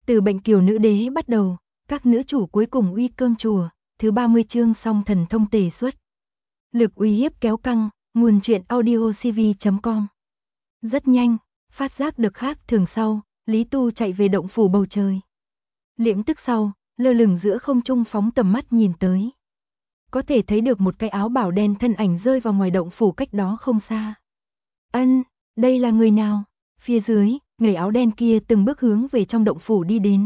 Từ Bệnh Kiều Nữ Đế bắt đầu, các nữ chủ cuối cùng uy cơm chùa, thứ 30 chương song thần thông tề xuất. Lực uy hiếp kéo căng, nguồn truyện audiocv.com. Rất nhanh, phát giác được khác thường sau, Lý Tu chạy về động phủ bầu trời. Liễm tức sau, lơ lửng giữa không trung phóng tầm mắt nhìn tới. Có thể thấy được một cái áo bào đen thân ảnh rơi vào ngoài động phủ cách đó không xa. Ân, đây là người nào? Phía dưới, người áo đen kia từng bước hướng về trong động phủ đi đến.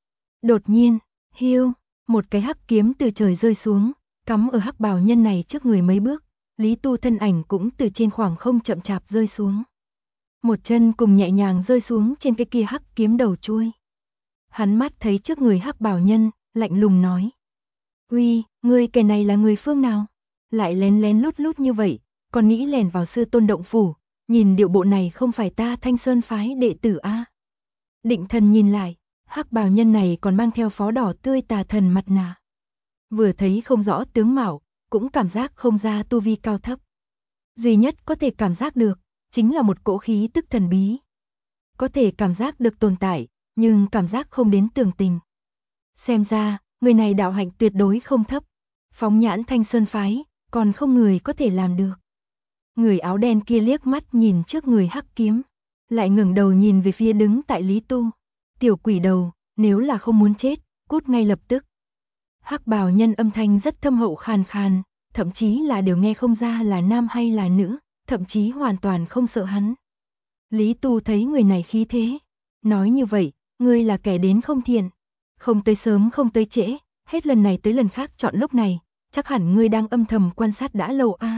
Đột nhiên, hiu, một cái hắc kiếm từ trời rơi xuống, cắm ở hắc bào nhân này trước người mấy bước. Lý Tu thân ảnh cũng từ trên khoảng không chậm chạp rơi xuống. Một chân cùng nhẹ nhàng rơi xuống trên cái kia hắc kiếm đầu chuôi. Hắn mắt thấy trước người hắc bào nhân, lạnh lùng nói. Uy, ngươi kẻ này là người phương nào? Lại lén lén lút lút như vậy, còn nghĩ lèn vào sư tôn động phủ, nhìn điệu bộ này không phải ta Thanh Sơn phái đệ tử a? Định Thần nhìn lại, hắc bào nhân này còn mang theo phó đỏ tươi tà thần mặt nạ. Vừa thấy không rõ tướng mạo, cũng cảm giác không ra tu vi cao thấp. Duy nhất có thể cảm giác được, chính là một cỗ khí tức thần bí. Có thể cảm giác được tồn tại, nhưng cảm giác không đến tường tình. Xem ra, người này đạo hạnh tuyệt đối không thấp. Phóng nhãn Thanh Sơn phái, còn không người có thể làm được. Người áo đen kia liếc mắt nhìn trước người hắc kiếm, lại ngẩng đầu nhìn về phía đứng tại Lý Tu. Tiểu quỷ đầu, nếu là không muốn chết, cút ngay lập tức. Hắc bào nhân âm thanh rất thâm hậu khàn khàn, thậm chí là đều nghe không ra là nam hay là nữ, thậm chí hoàn toàn không sợ hắn. Lý Tu thấy người này khí thế, nói như vậy, ngươi là kẻ đến không thiện, không tới sớm không tới trễ, hết lần này tới lần khác chọn lúc này, chắc hẳn ngươi đang âm thầm quan sát đã lâu a.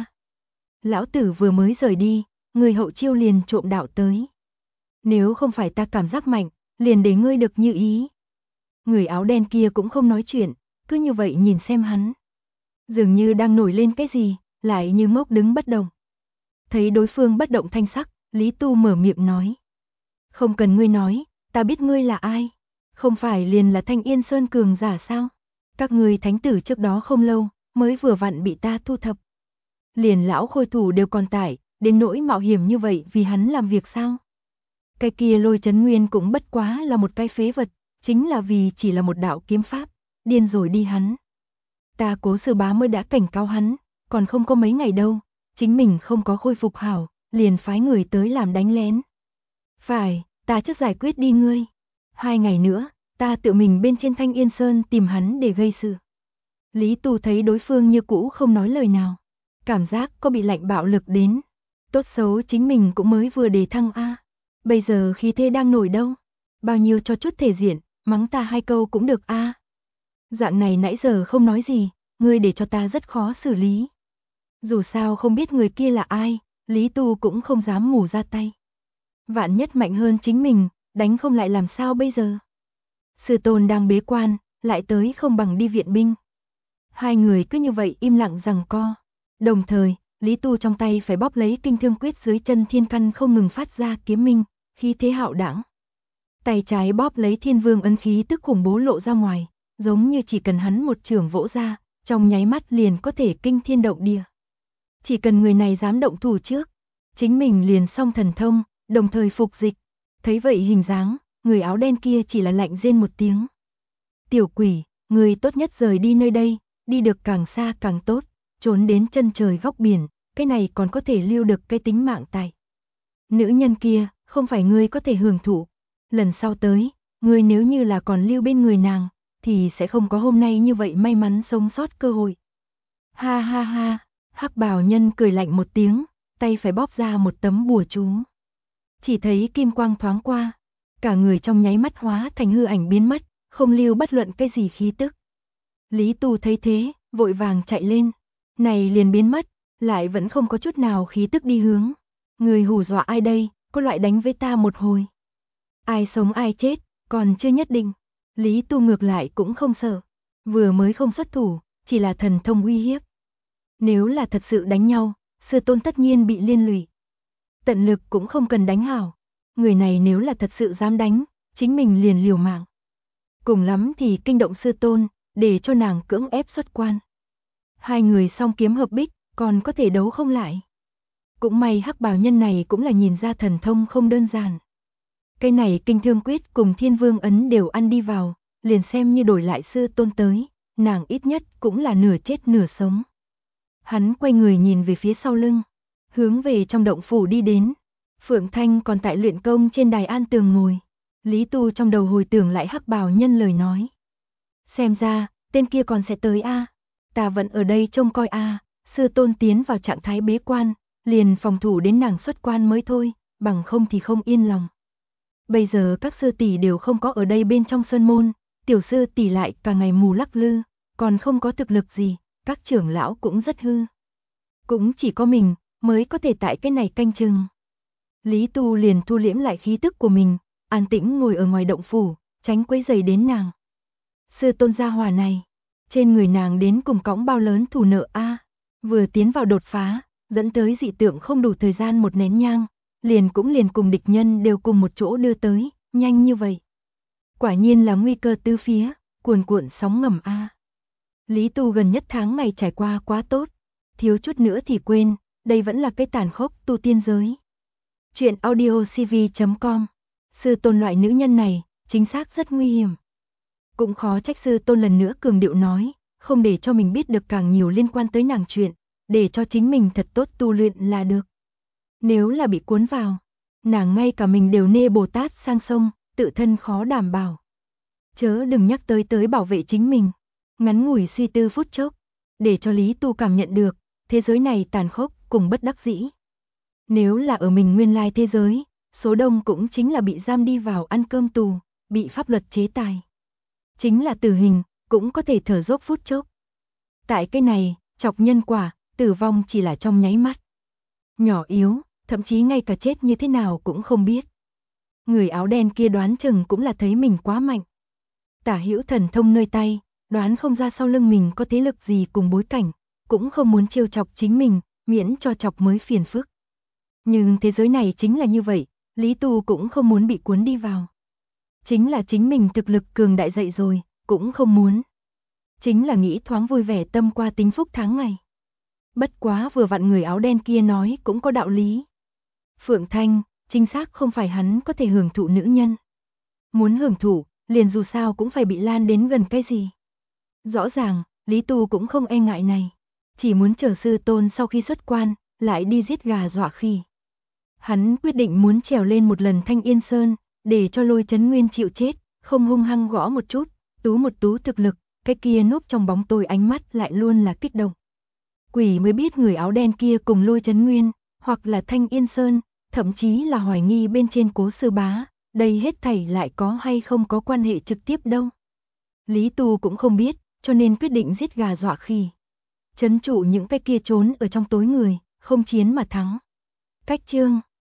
Lão tử vừa mới rời đi, người hậu chiêu liền trộm đạo tới. Nếu không phải ta cảm giác mạnh, liền để ngươi được như ý. Người áo đen kia cũng không nói chuyện, cứ như vậy nhìn xem hắn. Dường như đang nổi lên cái gì, lại như ngốc đứng bất động. Thấy đối phương bất động thanh sắc, Lý Tu mở miệng nói. Không cần ngươi nói, ta biết ngươi là ai. Không phải liền là Thanh Yên Sơn cường giả sao? Các ngươi thánh tử trước đó không lâu, mới vừa vặn bị ta thu thập. Liền lão khôi thủ đều còn tải, đến nỗi mạo hiểm như vậy vì hắn làm việc sao? Cái kia Lôi Chấn Nguyên cũng bất quá là một cái phế vật, chính là vì chỉ là một đạo kiếm pháp, điên rồi đi hắn. Ta Cố sư bá mới đã cảnh cáo hắn, còn không có mấy ngày đâu, chính mình không có khôi phục hảo, liền phái người tới làm đánh lén. Phải, ta trước giải quyết đi ngươi. 2 ngày nữa, ta tự mình bên trên Thanh Yên Sơn tìm hắn để gây sự. Lý Tu thấy đối phương như cũ không nói lời nào, cảm giác có bị lạnh bạo lực đến. Tốt xấu chính mình cũng mới vừa đề thăng a, bây giờ khí thế đang nổi đâu, bao nhiêu cho chút thể diện, mắng ta 2 câu cũng được a. Dạng này nãy giờ không nói gì, ngươi để cho ta rất khó xử lý. Dù sao không biết người kia là ai, Lý Tu cũng không dám mù ra tay. Vạn nhất mạnh hơn chính mình, đánh không lại làm sao bây giờ? Sư tôn đang bế quan, lại tới không bằng đi viện binh. 2 người cứ như vậy im lặng giằng co. Đồng thời, Lý Tu trong tay phải bóp lấy kinh thương quyết dưới chân thiên căn không ngừng phát ra kiếm minh, khí thế hạo đãng. Tay trái bóp lấy thiên vương ấn khí tức khủng bố lộ ra ngoài, giống như chỉ cần hắn một chưởng vỗ ra, trong nháy mắt liền có thể kinh thiên động địa. Chỉ cần người này dám động thủ trước, chính mình liền xong thần thông, đồng thời phục dịch. Thấy vậy hình dáng, người áo đen kia chỉ là lạnh rên một tiếng. Tiểu quỷ, người tốt nhất rời đi nơi đây, đi được càng xa càng tốt, trốn đến chân trời góc biển, cái này còn có thể lưu được cái tính mạng tại. Nữ nhân kia, không phải ngươi có thể hưởng thụ. Lần sau tới, ngươi nếu như là còn lưu bên người nàng, thì sẽ không có hôm nay như vậy may mắn sống sót cơ hội. Ha ha ha, hắc bào nhân cười lạnh một tiếng, tay phải bóp ra một tấm bùa chú. Chỉ thấy kim quang thoáng qua, cả người trong nháy mắt hóa thành hư ảnh biến mất, không lưu bất luận cái gì khí tức. Lý Tu thấy thế, vội vàng chạy lên, này liền biến mất, lại vẫn không có chút nào khí tức đi hướng. Người hù dọa ai đây, có loại đánh với ta một hồi. Ai sống ai chết, còn chưa nhất định. Lý Tu ngược lại cũng không sợ, vừa mới không xuất thủ, chỉ là thần thông uy hiếp. Nếu là thật sự đánh nhau, sư tôn tất nhiên bị liên lụy. Tận lực cũng không cần đánh hảo. Người này nếu là thật sự dám đánh, chính mình liền liều mạng. Cùng lắm thì kinh động sư tôn, để cho nàng cưỡng ép xuất quan. 2 người song kiếm hợp bích, còn có thể đấu không lại. Cũng may hắc bào nhân này cũng là nhìn ra thần thông không đơn giản. Cái này kinh thương quyết cùng thiên vương ấn đều ăn đi vào, liền xem như đổi lại sư tôn tới, nàng ít nhất cũng là nửa chết nửa sống. Hắn quay người nhìn về phía sau lưng, hướng về trong động phủ đi đến. Phượng Thanh còn tại luyện công trên đài an tường ngồi. Lý Tu trong đầu hồi tưởng lại Hắc Bào Nhân lời nói. Xem ra, tên kia còn sẽ tới a. Ta vẫn ở đây trông coi a. Sư tôn tiến vào trạng thái bế quan, liền phòng thủ đến nàng xuất quan mới thôi, bằng không thì không yên lòng. Bây giờ các sư tỷ đều không có ở đây bên trong sơn môn, tiểu sư tỷ lại cả ngày mù lắc lư, còn không có thực lực gì, các trưởng lão cũng rất hư. Cũng chỉ có mình mới có thể tại cái này canh chừng. Lý Tu liền thu liễm lại khí tức của mình, an tĩnh ngồi ở ngoài động phủ, tránh quấy rầy đến nàng. Sư tôn gia hỏa này, trên người nàng đến cùng cõng bao lớn thù nợ a, vừa tiến vào đột phá, dẫn tới dị tượng không đủ thời gian một nén nhang, liền cùng địch nhân đều cùng một chỗ đưa tới, nhanh như vậy. Quả nhiên là nguy cơ tứ phía, cuồn cuộn sóng ngầm a. Lý Tu gần nhất tháng ngày trải qua quá tốt, thiếu chút nữa thì quên, đây vẫn là cái tàn khốc tu tiên giới. Chuyện audiocv.com. Sư tôn loại nữ nhân này, chính xác rất nguy hiểm. Cũng khó trách sư tôn lần nữa cường điệu nói, không để cho mình biết được càng nhiều liên quan tới nàng chuyện, để cho chính mình thật tốt tu luyện là được. Nếu là bị cuốn vào, nàng ngay cả mình đều nê Bồ Tát sang sông, tự thân khó đảm bảo. Chớ đừng nhắc tới bảo vệ chính mình. Ngắn ngủi suy tư phút chốc, để cho Lý Tu cảm nhận được, thế giới này tàn khốc cùng bất đắc dĩ. Nếu là ở mình nguyên lai thế giới, số đông cũng chính là bị giam đi vào ăn cơm tù, bị pháp luật chế tài. Chính là tử hình, cũng có thể thở dốc phút chốc. Tại cái này, chọc nhân quả, tử vong chỉ là trong nháy mắt. Nhỏ yếu, thậm chí ngay cả chết như thế nào cũng không biết. Người áo đen kia đoán chừng cũng là thấy mình quá mạnh. Tả hữu thần thông nơi tay, đoán không ra sau lưng mình có thế lực gì cùng bối cảnh, cũng không muốn trêu chọc chính mình, miễn cho chọc mới phiền phức. Nhưng thế giới này chính là như vậy, Lý Tu cũng không muốn bị cuốn đi vào. Chính là chính mình thực lực cường đại dậy rồi, cũng không muốn. Chính là nghĩ thoáng vui vẻ tâm qua tính phúc tháng ngày. Bất quá vừa vặn người áo đen kia nói cũng có đạo lý. Phượng Thanh, chính xác không phải hắn có thể hưởng thụ nữ nhân. Muốn hưởng thụ, liền dù sao cũng phải bị lan đến gần cái gì. Rõ ràng, Lý Tu cũng không e ngại này. Chỉ muốn chờ sư tôn sau khi xuất quan, lại đi giết gà dọa khỉ. Hắn quyết định muốn trèo lên một lần Thanh Yên Sơn, để cho Lôi Chấn Nguyên chịu chết, không hung hăng gõ một chút, một tú thực lực, cái kia núp trong bóng tối ánh mắt lại luôn là kích động. Quỷ mới biết người áo đen kia cùng Lôi Chấn Nguyên, hoặc là Thanh Yên Sơn, thậm chí là hoài nghi bên trên Cố Sư Bá, đây hết thảy lại có hay không có quan hệ trực tiếp đâu. Lý Tu cũng không biết, cho nên quyết định giết gà dọa khỉ. Trấn trụ những cái kia trốn ở trong tối người, không chiến mà thắng. Cách chương